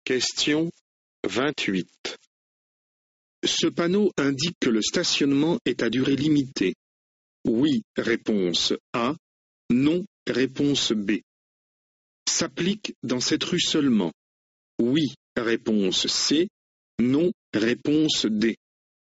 Question 28. Ce panneau indique que le stationnement est à durée limitée. Oui, réponse A. Non, réponse B. S'applique dans cette rue seulement. Oui, réponse C. Non, réponse D.